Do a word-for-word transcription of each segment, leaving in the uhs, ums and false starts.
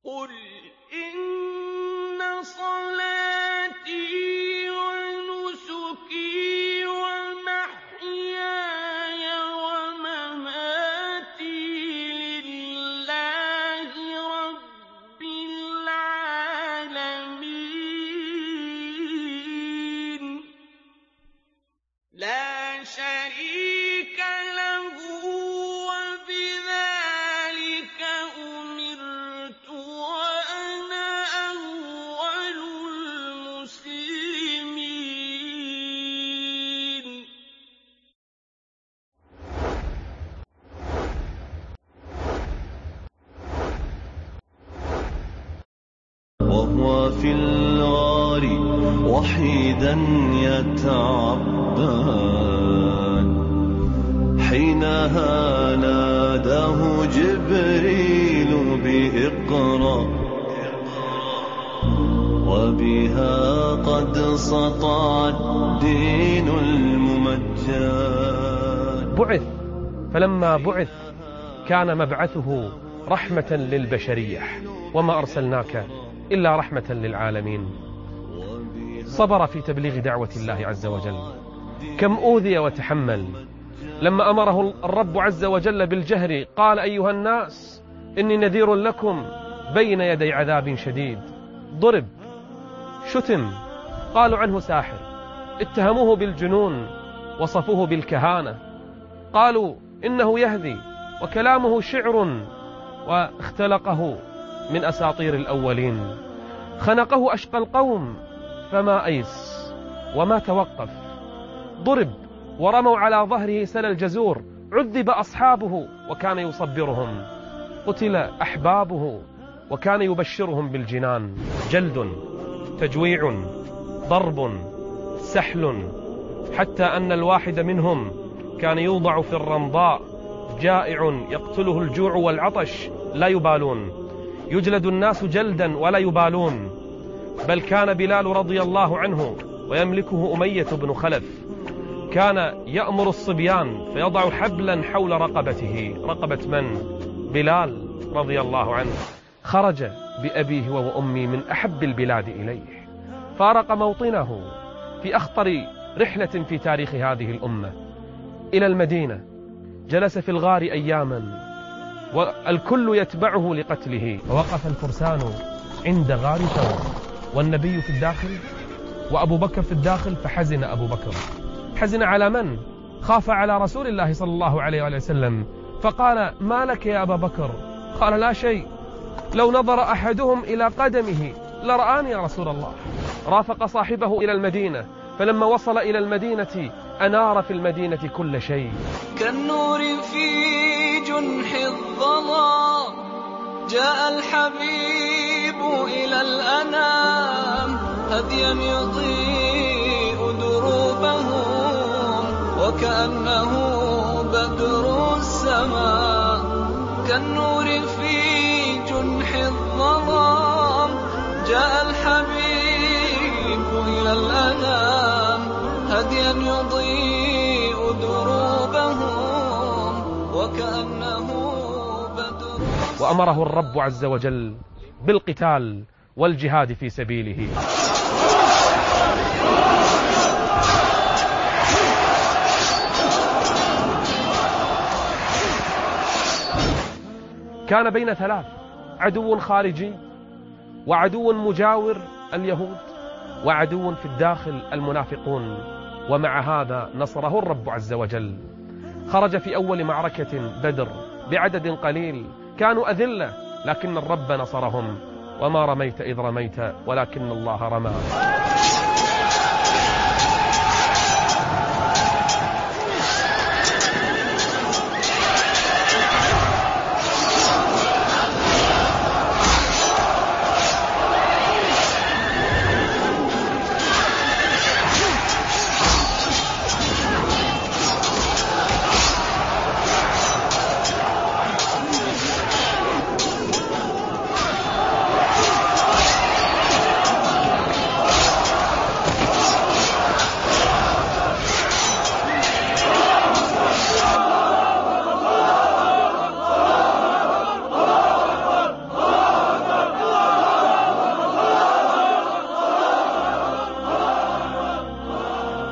قُلْ إِنَّ صَلَاتِي وَنُسُكِي وَمَحْيَايَ وَمَمَاتِي لِلَّهِ رَبِّ الْعَالَمِينَ لَا شَرِيكَ لَهُ وَبِذَٰلِكَ أُمِرْتُ وَأَنَا أَوَّلُ الْمُسْلِمِينَ وهو في الغار وحيدا يتعبد حينها ناداه جبريل بإقرأ وبها قد سطع الدين الممجد. بعث، فلما بعث كان مبعثه رحمة للبشرية، وما أرسلناك إلا رحمة للعالمين. صبر في تبليغ دعوة الله عز وجل، كم أوذي وتحمل. لما أمره الرب عز وجل بالجهر قال: أيها الناس إني نذير لكم بين يدي عذاب شديد. ضرب، شتم، قالوا عنه ساحر، اتهموه بالجنون، وصفوه بالكهانة، قالوا إنه يهذي وكلامه شعر واختلقه من أساطير الأولين. خنقه أشقى القوم فما أيس وما توقف. ضرب ورموا على ظهره سل الجزور، عذب أصحابه وكان يصبرهم، قتل أحبابه وكان يبشرهم بالجنان. جلد، تجويع، ضرب، سحل، حتى أن الواحد منهم كان يوضع في الرمضاء جائع يقتله الجوع والعطش لا يبالون. يجلد الناس جلدا ولا يبالون. بل كان بلال رضي الله عنه ويملكه أمية بن خلف كان يأمر الصبيان فيضع حبلا حول رقبته. رقبة من؟ بلال رضي الله عنه. خرج بأبيه وأمي من أحب البلاد إليه، فارق موطنه في أخطر رحلة في تاريخ هذه الأمة إلى المدينة. جلس في الغار أياما والكل يتبعه لقتله. ووقف الفرسان عند غار ثور والنبي في الداخل وأبو بكر في الداخل، فحزن أبو بكر. حزن على من؟ خاف على رسول الله صلى الله عليه وآله وسلم، فقال: ما لك يا أبا بكر؟ قال: لا شيء، لو نظر أحدهم إلى قدمه لرآني يا رسول الله. رافق صاحبه إلى المدينة، فلما وصل إلى المدينة أنار في المدينة كل شيء. كالنور في جنح الظلام جاء الحبيب إلى الأنام، هديا يضيء دروبهم وكأنه بدر السماء. كالنور في جنح الظلام جاء الحبيب إلى الأنام، هديا يضيء دروبهم وكأنه بدر. وأمره الرب عز وجل بالقتال والجهاد في سبيله. كان بين ثلاث: عدو خارجي، وعدو مجاور اليهود، وعدو في الداخل المنافقون. ومع هذا نصره الرب عز وجل. خرج في أول معركة بدر بعدد قليل، كانوا أذلة، لكن الرب نصرهم. وما رميت إذ رميت ولكن الله رمى.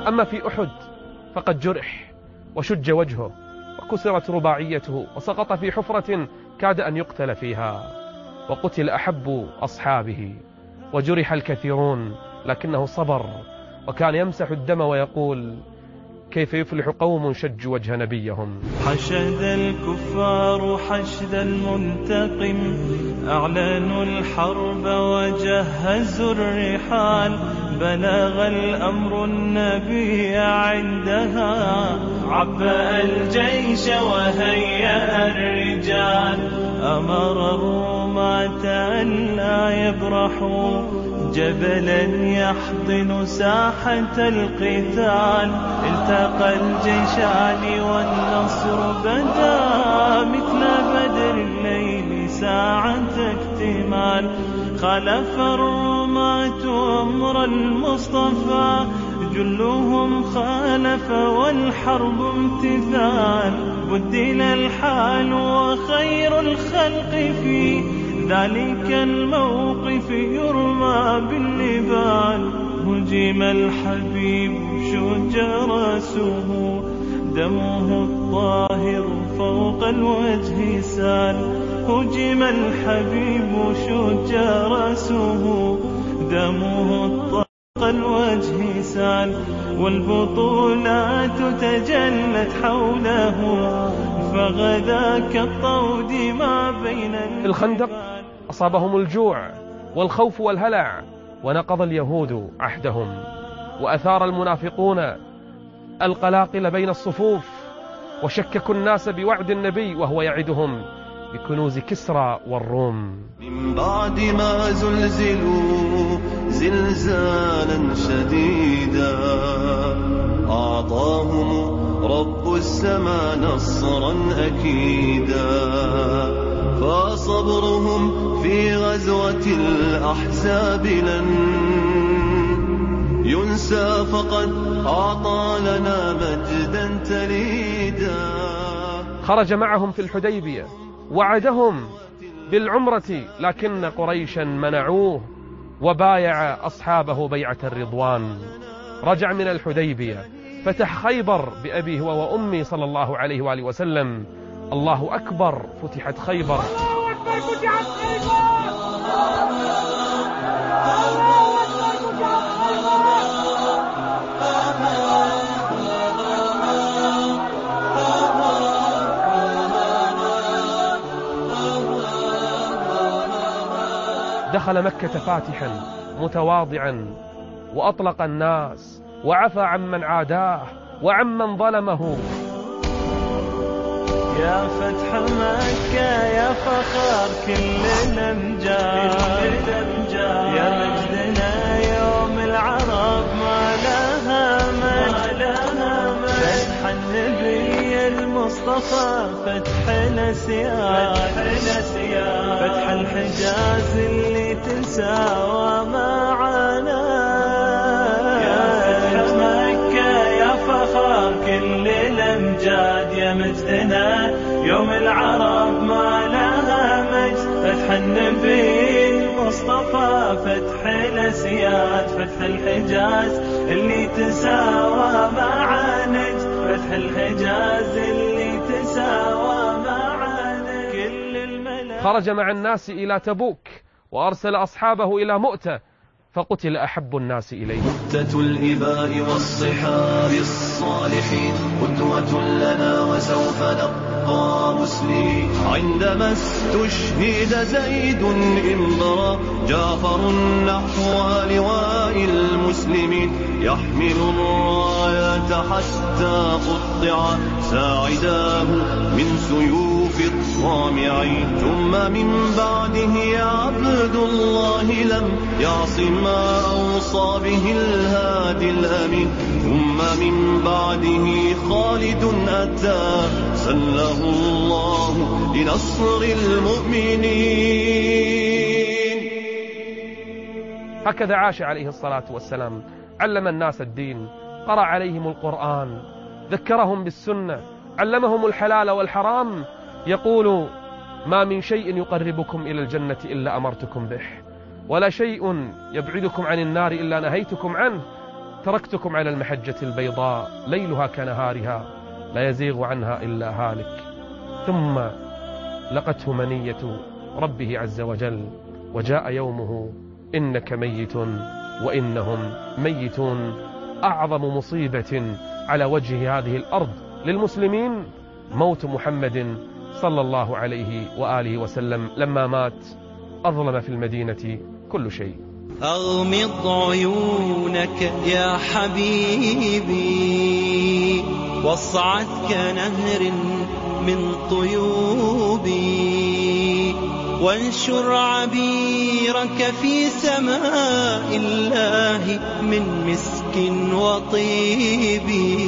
أما في أحد فقد جرح وشج وجهه وكسرت رباعيته وسقط في حفرة كاد أن يقتل فيها، وقتل أحب أصحابه وجرح الكثيرون، لكنه صبر وكان يمسح الدم ويقول: كيف يفلح قوم شجوا وجه نبيهم. حشد الكفار حشد المنتقم، أعلنوا الحرب وجهزوا الرحال، بلغ الأمر النبي عندها، عبأ الجيش وهيأ الرجال، أمر الرماة أن لا يبرحوا، جبلا يحضن ساحة القتال، التقى الجيشان والنصر بدا، مثل بدر الليل ساعة اكتمال، خلف الرماة أمر المصطفى، جلهم خالف والحرب امتثال، بدل الحال وخير الخلق في ذلك الموقف يرمى بالنبال، هجم الحبيب شج رأسه، دمه الطاهر فوق الوجه سال، هجم الحبيب شج رأسه، دمه الطاهر فوق الوجه سال، والبطولات تجلت حوله، فغدا كالطود ما بين الخندق أصابهم الجوع والخوف والهلع، ونقض اليهود عهدهم، وأثار المنافقون القلاقل بين الصفوف، وشككوا الناس بوعد النبي وهو يعدهم بكنوز كسرى والروم. من بعد ما زلزلوا زلزالا شديدا، أعطاهم رب السماء نصرا أكيدا، فصبرهم في غزوة الأحزاب لن ينسى، فقد أعطى لنا مجدا تليدا. خرج معهم في الحديبية، وعدهم بالعمرة، لكن قريشا منعوه، وبايع أصحابه بيعة الرضوان. رجع من الحديبية، فتح خيبر بأبيه وأمي صلى الله عليه وآله وسلم. الله أكبر، فتحت خيبر. دخل مكة فاتحا متواضعا، وأطلق الناس، وعفى عمن عاداه وعمن ظلمه. يا فتح مكة يا فخر كل الأمجاد، يا مجدنا يوم العرب ما لها مجد، فتح النبي المصطفى، فتح الأسياد، فتح الحجاز اللي تساوى معنا. يا فتح مكة يا فخر كل الأمجاد، يا مجدنا يوم العرب ما لها مجد، فتح النبي المصطفى، فتح الأسياد، فتح الحجاز اللي تساوى مع نجد، فتح الحجاز اللي تساوى مع نجد. كل الملائكة خرج مع الناس إلى تبوك، وأرسل أصحابه إلى مؤتة، فقتل أحب الناس إليه. مؤتة الإباء والصحاب الصالحين، قدوة لنا وسوف نبقى مسلمين. عندما استشهد زيد انبرى جعفر نحو لواء المسلمين، يحمل الراية حتى قطع ساعداه من سيوف الطامعين. ثم من بعده عبد الله لم يعص ما أوصى به الهادي الأمين. ثم من بعده خالد أتى سله الله لنصر المؤمنين. هكذا عاش عليه الصلاة والسلام، علم الناس الدين، قرأ عليهم القرآن، ذكرهم بالسنة، علمهم الحلال والحرام. يقول: ما من شيء يقربكم إلى الجنة إلا أمرتكم به، ولا شيء يبعدكم عن النار إلا نهيتكم عنه. تركتكم على المحجة البيضاء ليلها كنهارها لا يزيغ عنها إلا هالك. ثم لقته منية ربه عز وجل وجاء يومه إنك ميت وإنهم ميتون. أعظم مصيبة على وجه هذه الأرض للمسلمين موت محمد صلى الله عليه وآله وسلم. لما مات أظلم في المدينة كل شيء. أغمض عيونك يا حبيبي واصعد كنهر من طيوبي وانشر عبيرك في سماء الله من مسك وطيب.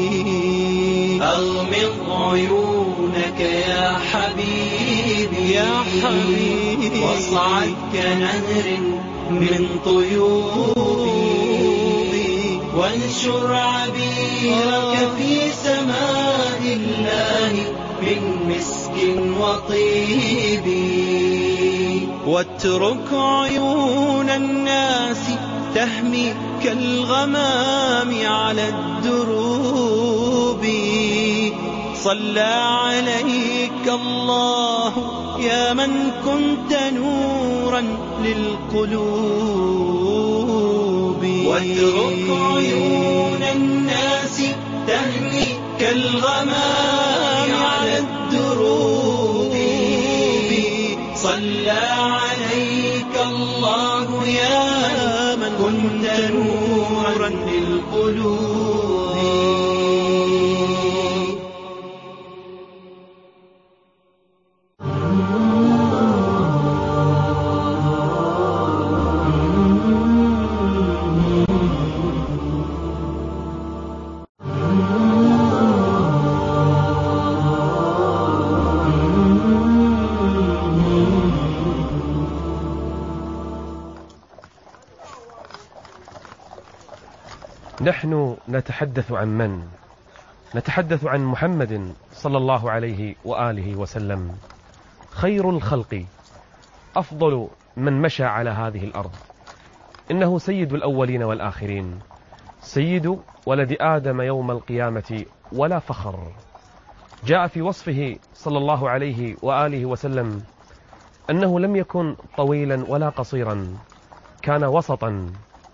أغمض عيونك يا حبيبي يا حبيبي واصعد كنهر من طيوبي وانشر عبيرك في سماء الله من مسك وطيب. واترك عيون الناس تهمي كالغمام على الدروب. صلى عليك الله يا من كنت نورا للقلوب. واترك عيون الناس تهمي كالغمام على الدروب. صلى عليك الله يا من كنت نورا للقلوب. نحن نتحدث عن من؟ نتحدث عن محمد صلى الله عليه وآله وسلم، خير الخلق، أفضل من مشى على هذه الأرض. إنه سيد الأولين والآخرين، سيد ولد آدم يوم القيامة ولا فخر. جاء في وصفه صلى الله عليه وآله وسلم أنه لم يكن طويلا ولا قصيرا، كان وسطا،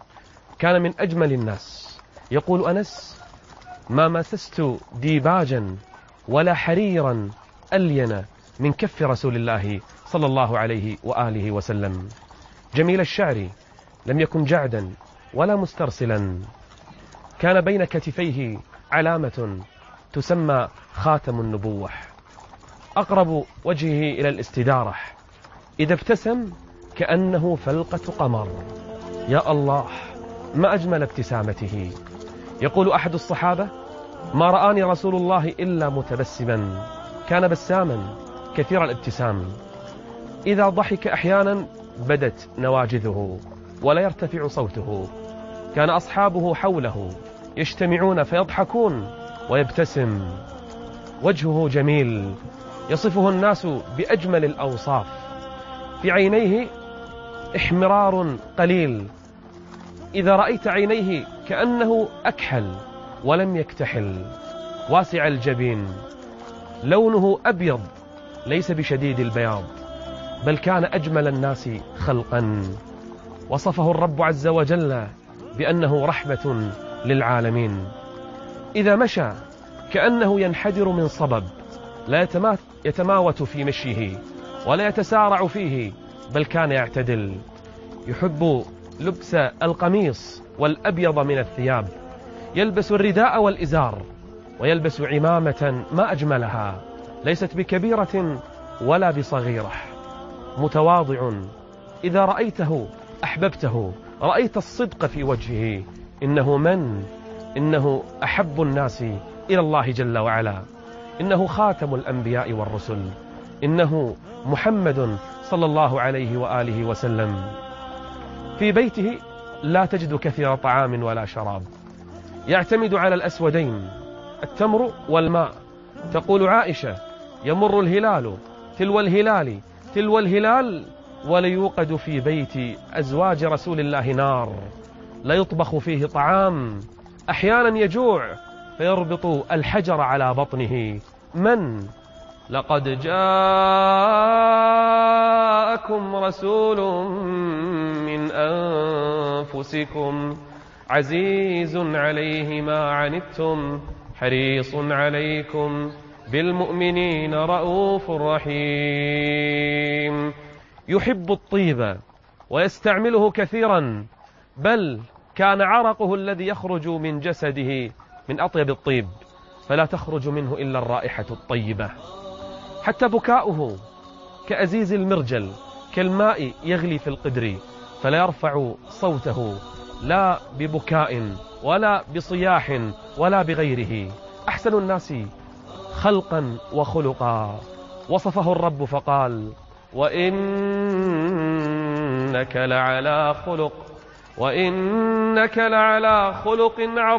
كان من أجمل الناس. يقول أنس: ما مسست ديباجا ولا حريرا ألين من كف رسول الله صلى الله عليه وآله وسلم. جميل الشعر، لم يكن جعدا ولا مسترسلا، كان بين كتفيه علامة تسمى خاتم النبوة، أقرب وجهه إلى الاستدارة، إذا ابتسم كأنه فلقة قمر. يا الله ما أجمل ابتسامته. يقول أحد الصحابة: ما رآني رسول الله إلا متبسما، كان بساما كثير الابتسام، إذا ضحك أحيانا بدت نواجذه ولا يرتفع صوته، كان أصحابه حوله يجتمعون فيضحكون ويبتسم. وجهه جميل يصفه الناس بأجمل الأوصاف، في عينيه احمرار قليل، إذا رأيت عينيه كأنه أكحل ولم يكتحل، واسع الجبين، لونه أبيض ليس بشديد البياض، بل كان أجمل الناس خلقا. وصفه الرب عز وجل بأنه رحمة للعالمين. إذا مشى كأنه ينحدر من صبب، لا يتماوت في مشيه ولا يتسارع فيه، بل كان يعتدل. يحب لبس القميص والأبيض من الثياب، يلبس الرداء والإزار، ويلبس عمامة ما أجملها، ليست بكبيرة ولا بصغيرة، متواضع، إذا رأيته أحببته، رأيت الصدق في وجهه. إنه من؟ إنه أحب الناس إلى الله جل وعلا، إنه خاتم الأنبياء والرسل، إنه محمد صلى الله عليه وآله وسلم. في بيته لا تجد كثير طعام ولا شراب، يعتمد على الأسودين، التمر والماء. تقول عائشة: يمر الهلال تلو الهلال تلو الهلال وليوقد في بيت أزواج رسول الله نار، لا يطبخ فيه طعام أحيانا يجوع فيربط الحجر على بطنه. من؟ لقد جاءكم رسول من أنفسكم عزيز عليه ما عنتم حريص عليكم بالمؤمنين رؤوف رحيم. يحب الطيب ويستعمله كثيرا، بل كان عرقه الذي يخرج من جسده من أطيب الطيب، فلا تخرج منه إلا الرائحة الطيبة. حتى بكاؤه كأزيز المرجل، كالماء يغلي في القدر، فلا يرفع صوته لا ببكاء ولا بصياح ولا بغيره. أحسن الناس خلقا وخلقا، وصفه الرب فقال: وإنك لعلى خلق وإنك لعلى خلق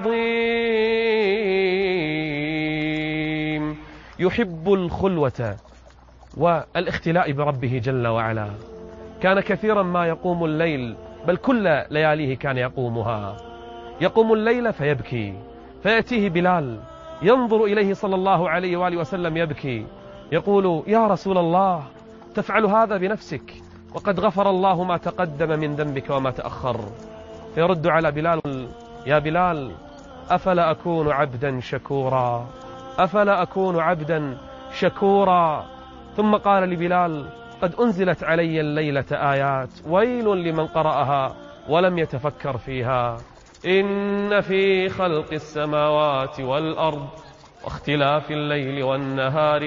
عظيم. يحب الخلوة والاختلاء بربه جل وعلا. كان كثيرا ما يقوم الليل، بل كل لياليه كان يقومها. يقوم الليل فيبكي، فيأتيه بلال ينظر إليه صلى الله عليه وآله وسلم يبكي، يقول: يا رسول الله، تفعل هذا بنفسك وقد غفر الله ما تقدم من ذنبك وما تأخر. فيرد على بلال: يا بلال، أفلا أكون عبدا شكورا أفلا أكون عبدا شكورا ثم قال لبلال: قد أنزلت علي الليلة آيات ويل لمن قرأها ولم يتفكر فيها. إن في خلق السماوات والأرض واختلاف الليل والنهار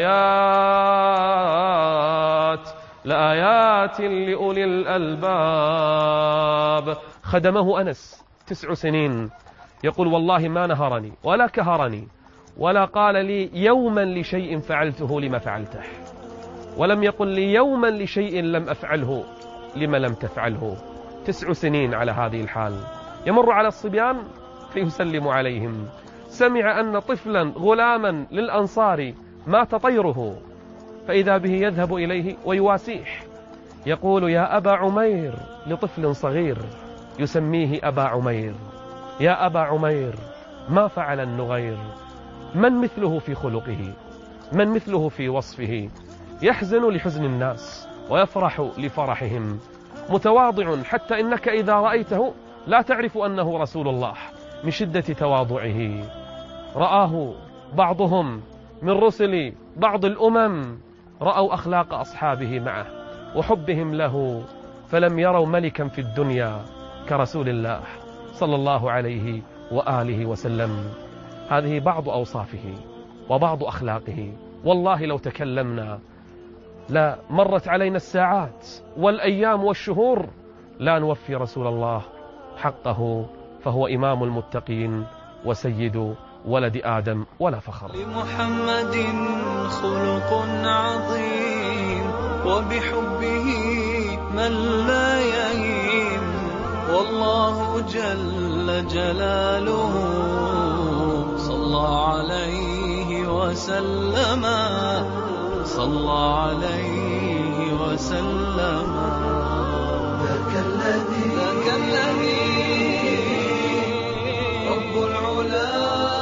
لآيات لآيات لأولي الألباب. خدمه أنس تسع سنين، يقول: والله ما نهرني ولا كهرني ولا قال لي يوما لشيء فعلته لما فعلته، ولم يقل لي يوما لشيء لم أفعله لما لم تفعله. تسع سنين على هذه الحال. يمر على الصبيان فيسلم عليهم. سمع أن طفلا غلاما للأنصار مات طيره، فإذا به يذهب إليه ويواسيه، يقول: يا أبا عمير، لطفل صغير يسميه أبا عمير: يا أبا عمير، ما فعل النغير؟ من مثله في خلقه؟ من مثله في وصفه؟ يحزن لحزن الناس ويفرح لفرحهم، متواضع حتى إنك إذا رأيته لا تعرف أنه رسول الله من شدة تواضعه. رآه بعضهم من رسل بعض الأمم، رأوا أخلاق أصحابه معه وحبهم له، فلم يروا ملكا في الدنيا كرسول الله صلى الله عليه وآله وسلم. هذه بعض أوصافه وبعض أخلاقه. والله لو تكلمنا لا مرت علينا الساعات والأيام والشهور لا نوفي رسول الله حقه، فهو إمام المتقين وسيد ولد آدم ولا فخر. لمحمد خلق عظيم وبحبه من لا يهين، والله جل جلاله صلى عليه وسلم صلى عليه وسلم. ذاك الذي ذاك الذي رب العلا.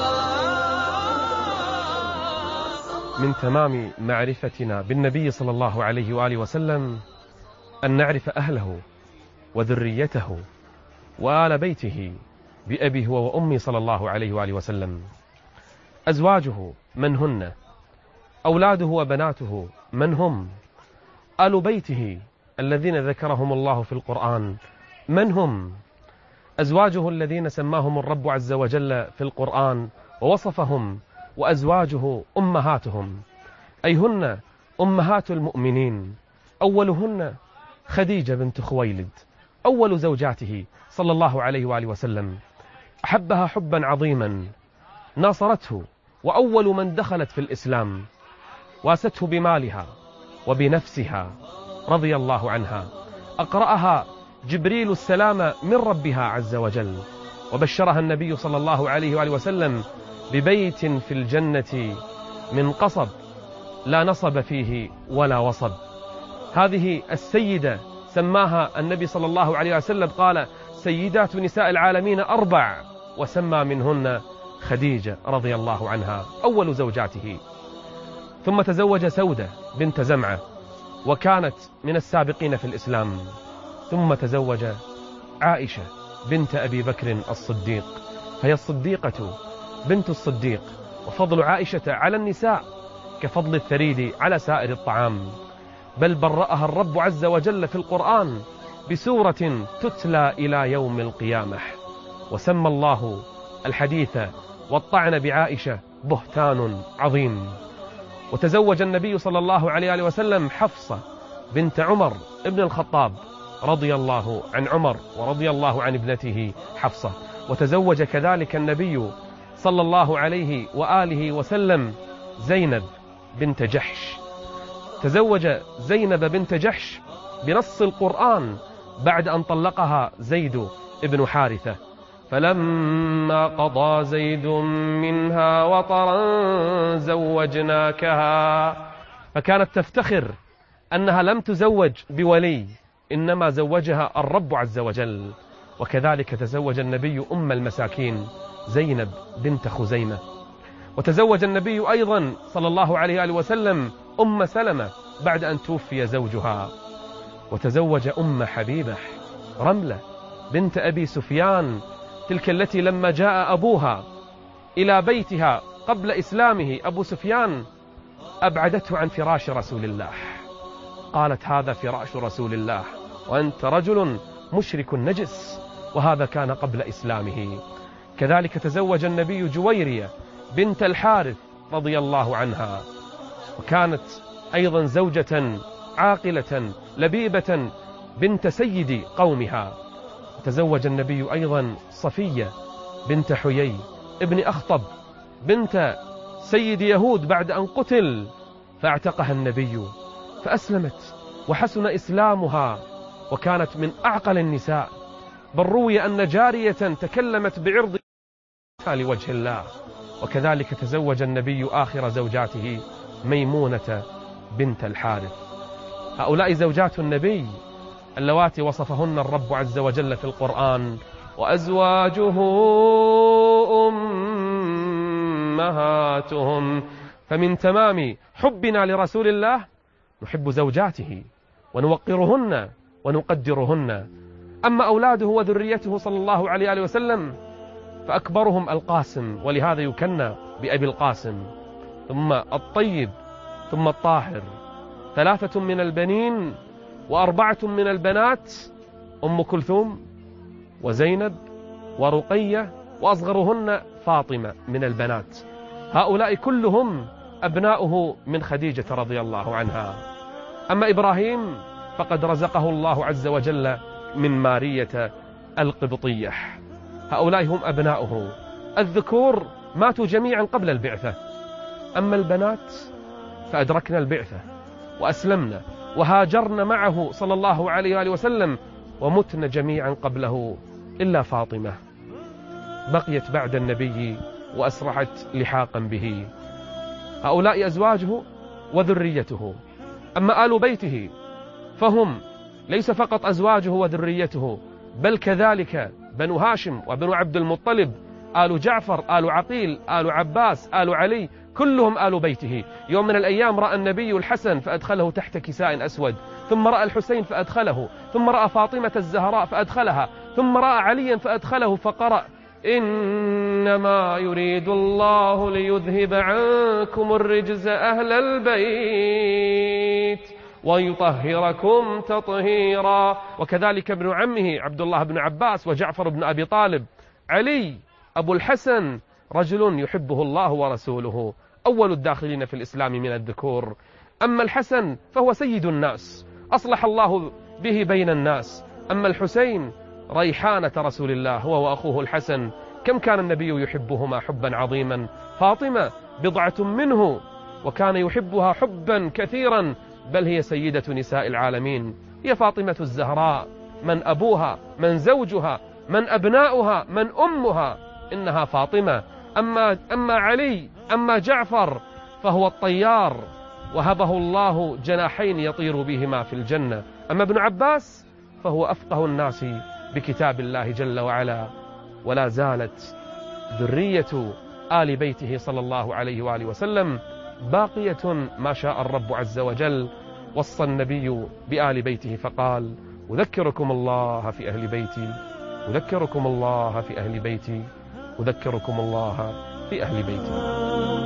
من تمام معرفتنا بالنبي صلى الله عليه وآله وسلم أن نعرف أهله وذريته وآل بيته بأبيه وأمي صلى الله عليه وآله وسلم. أزواجه من هن؟ أولاده وبناته من هم؟ آل بيته الذين ذكرهم الله في القرآن من هم؟ أزواجه الذين سماهم الرب عز وجل في القرآن ووصفهم، وأزواجه أمهاتهم، أي هن أمهات المؤمنين. أولهن خديجة بنت خويلد، أول زوجاته صلى الله عليه وآله وسلم. أحبها حبا عظيما، ناصرته، وأول من دخلت في الإسلام، واسته بمالها وبنفسها رضي الله عنها. أقرأها جبريل السلام من ربها عز وجل، وبشرها النبي صلى الله عليه وآله وسلم ببيت في الجنة من قصب لا نصب فيه ولا وصب. هذه السيدة سماها النبي صلى الله عليه وسلم، قال: سيدات نساء العالمين أربع: وسمى منهن خديجة رضي الله عنها أول زوجاته. ثم تزوج سودة بنت زمعة وكانت من السابقين في الإسلام. ثم تزوج عائشة بنت أبي بكر الصديق، فهي الصديقة بنت الصديق. وفضل عائشة على النساء كفضل الثريد على سائر الطعام، بل برأها الرب عز وجل في القرآن بسورة تتلى إلى يوم القيامة. وسمى الله الحديث والطعن بعائشة بهتان عظيم. وتزوج النبي صلى الله عليه وسلم حفصة بنت عمر ابن الخطاب رضي الله عن عمر ورضي الله عن ابنته حفصة. وتزوج كذلك النبي صلى الله عليه وآله وسلم زينب بنت جحش. تزوج زينب بنت جحش بنص القرآن بعد أن طلقها زيد بن حارثة. فلما قضى زيد منها وطرا زوجناكها. فكانت تفتخر أنها لم تزوج بولي، إنما زوجها الرب عز وجل. وكذلك تزوج النبي أم المساكين زينب بنت خزيمة. وتزوج النبي أيضا صلى الله عليه وسلم أم سلمة بعد أن توفي زوجها. وتزوج أم حبيبة رملة بنت أبي سفيان، تلك التي لما جاء أبوها إلى بيتها قبل إسلامه أبو سفيان أبعدته عن فراش رسول الله، قالت هذا فراش رسول الله وأنت رجل مشرك نجس، وهذا كان قبل إسلامه. كذلك تزوج النبي جويرية بنت الحارث رضي الله عنها، وكانت أيضا زوجة عاقلة لبيبة بنت سيد قومها. تزوج النبي أيضا صفية بنت حيي ابن أخطب بنت سيد يهود بعد أن قتل، فاعتقها النبي فأسلمت وحسن إسلامها وكانت من أعقل النساء. بل روي أن جارية تكلمت بعرض لوجه الله. وكذلك تزوج النبي آخر زوجاته ميمونة بنت الحارث. هؤلاء زوجات النبي اللواتي وصفهن الرب عز وجل في القرآن: وأزواجه أمهاتهم. فمن تمام حبنا لرسول الله نحب زوجاته ونوقرهن ونقدرهن. أما أولاده وذريته صلى الله عليه وسلم فأكبرهم القاسم، ولهذا يكنى بأبي القاسم، ثم الطيب، ثم الطاهر. ثلاثة من البنين وأربعة من البنات: أم كلثوم وزينب ورقية، وأصغرهن فاطمة من البنات. هؤلاء كلهم أبناؤه من خديجة رضي الله عنها. أما إبراهيم فقد رزقه الله عز وجل من مارية القبطية. هؤلاء هم أبناؤه. الذكور ماتوا جميعا قبل البعثة، أما البنات فأدركنا البعثة وأسلمنا وهاجرنا معه صلى الله عليه وآله وسلم ومتنا جميعا قبله إلا فاطمة بقيت بعد النبي وأسرعت لحاقا به. هؤلاء أزواجه وذريته. أما آل بيته فهم ليس فقط أزواجه وذريته، بل كذلك بنو هاشم وبنو عبد المطلب، آل جعفر، آل عقيل، آل عباس، آل علي، كلهم آل بيته. يوم من الأيام رأى النبي الحسن فأدخله تحت كساء أسود، ثم رأى الحسين فأدخله، ثم رأى فاطمة الزهراء فأدخلها، ثم رأى عليا فأدخله، فقرأ: إنما يريد الله ليذهب عنكم الرجز أهل البيت ويطهركم تطهيرا. وكذلك ابن عمه عبد الله بن عباس وجعفر بن أبي طالب. علي أبو الحسن رجل يحبه الله ورسوله، أول الداخلين في الإسلام من الذكور. أما الحسن فهو سيد الناس، أصلح الله به بين الناس. أما الحسين ريحانة رسول الله هو وأخوه الحسن، كم كان النبي يحبهما حبا عظيما. فاطمة بضعة منه وكان يحبها حبا كثيرا، بل هي سيدة نساء العالمين. هي فاطمة الزهراء، من أبوها، من زوجها، من أبناؤها، من أمها، إنها فاطمة. أما, أما علي، أما جعفر فهو الطيار وهبه الله جناحين يطير بهما في الجنة. أما ابن عباس فهو أفقه الناس بكتاب الله جل وعلا، ولا زالت ذرية آل بيته صلى الله عليه وآله وسلم باقية ما شاء الرب عز وجل. وصى النبي بآل بيته فقال: أذكركم الله في أهل بيتي، أذكركم الله في أهل بيتي، أذكركم الله في أهل بيتي.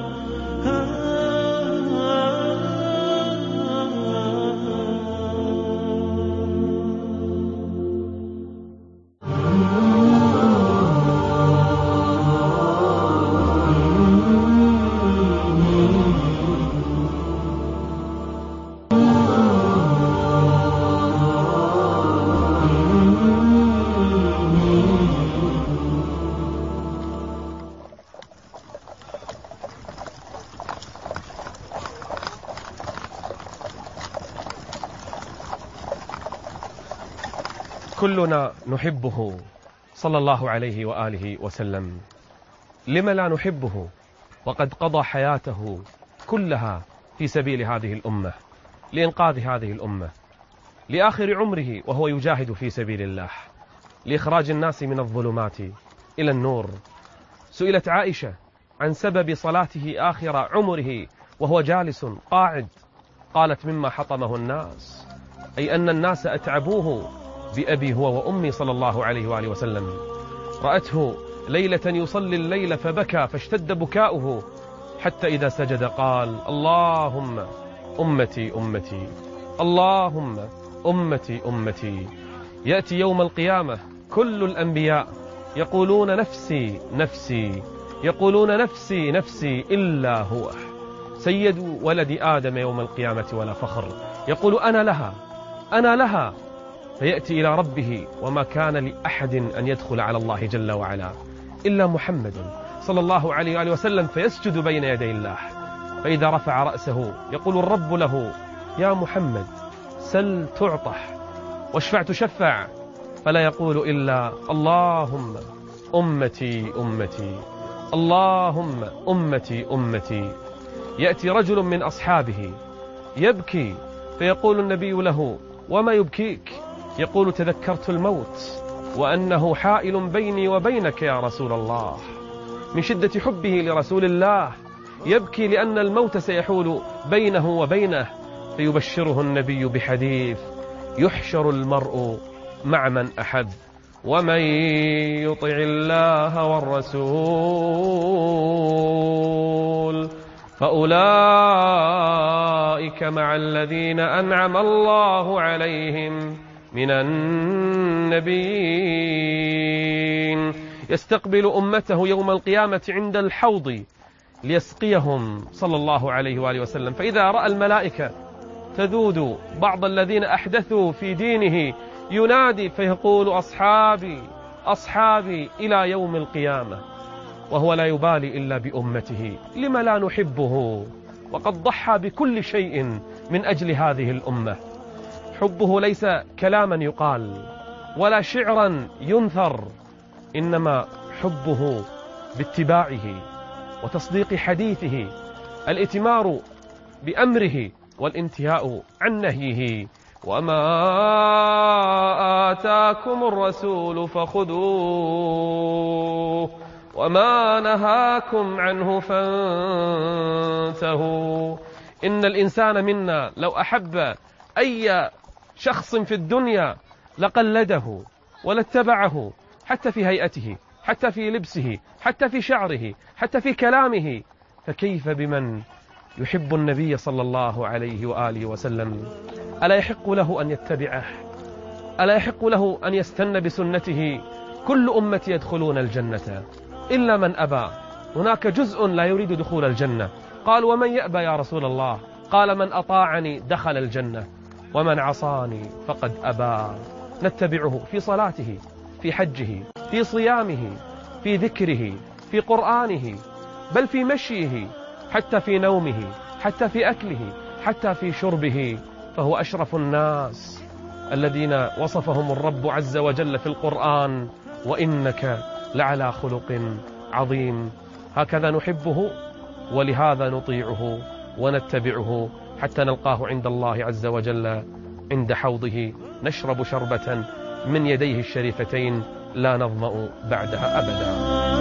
كلنا نحبه صلى الله عليه وآله وسلم. لم لا نحبه وقد قضى حياته كلها في سبيل هذه الأمة، لإنقاذ هذه الأمة، لآخر عمره وهو يجاهد في سبيل الله، لإخراج الناس من الظلمات إلى النور. سئلت عائشة عن سبب صلاته آخر عمره وهو جالس قاعد، قالت: مما حطمه الناس، أي أن الناس أتعبوه بأبي هو وأمي صلى الله عليه وآله وسلم. رأته ليلة يصلي الليل فبكى فاشتد بكاؤه، حتى إذا سجد قال: اللهم أمتي أمتي، اللهم أمتي أمتي. يأتي يوم القيامة كل الأنبياء يقولون نفسي نفسي، يقولون نفسي نفسي، إلا هو سيد ولد آدم يوم القيامة ولا فخر، يقول: أنا لها أنا لها. فيأتي إلى ربه وما كان لأحد أن يدخل على الله جل وعلا إلا محمد صلى الله عليه وآله وسلم، فيسجد بين يدي الله. فإذا رفع رأسه يقول الرب له: يا محمد سل تعطح، واشفع تشفع، فلا يقول إلا: اللهم أمتي أمتي، اللهم أمتي أمتي. يأتي رجل من أصحابه يبكي، فيقول النبي له: وما يبكيك؟ يقول: تذكرت الموت وأنه حائل بيني وبينك يا رسول الله. من شدة حبه لرسول الله يبكي لأن الموت سيحول بينه وبينه. فيبشره النبي بحديث: يحشر المرء مع من أحب، ومن يطع الله والرسول فأولئك مع الذين أنعم الله عليهم من النبيين. يستقبل أمته يوم القيامة عند الحوض ليسقيهم صلى الله عليه وآله وسلم. فإذا رأى الملائكة تذود بعض الذين أحدثوا في دينه ينادي فيقول: أصحابي أصحابي إلى يوم القيامة، وهو لا يبالي إلا بأمته. لم لا نحبه وقد ضحى بكل شيء من أجل هذه الأمة؟ حبه ليس كلاما يقال ولا شعرا ينثر، إنما حبه باتباعه وتصديق حديثه، الائتمار بأمره والانتهاء عن نهيه. وما آتاكم الرسول فخذوه وما نهاكم عنه فانتهوا. إن الإنسان منا لو أحب أي شخص في الدنيا لقلده ولاتبعه، حتى في هيئته، حتى في لبسه، حتى في شعره، حتى في كلامه، فكيف بمن يحب النبي صلى الله عليه وآله وسلم؟ ألا يحق له أن يتبعه؟ ألا يحق له أن يستنى بسنته؟ كل أمة يدخلون الجنة إلا من أبى. هناك جزء لا يريد دخول الجنة. قال: ومن يأبى يا رسول الله؟ قال: من أطاعني دخل الجنة ومن عصاني فقد أبى. نتبعه في صلاته، في حجه، في صيامه، في ذكره، في قرآنه، بل في مشيه، حتى في نومه، حتى في أكله، حتى في شربه. فهو أشرف الناس الذين وصفهم الرب عز وجل في القرآن: وإنك لعلى خلق عظيم. هكذا نحبه، ولهذا نطيعه ونتبعه حتى نلقاه عند الله عز وجل عند حوضه نشرب شربة من يديه الشريفتين لا نظمأ بعدها أبدا.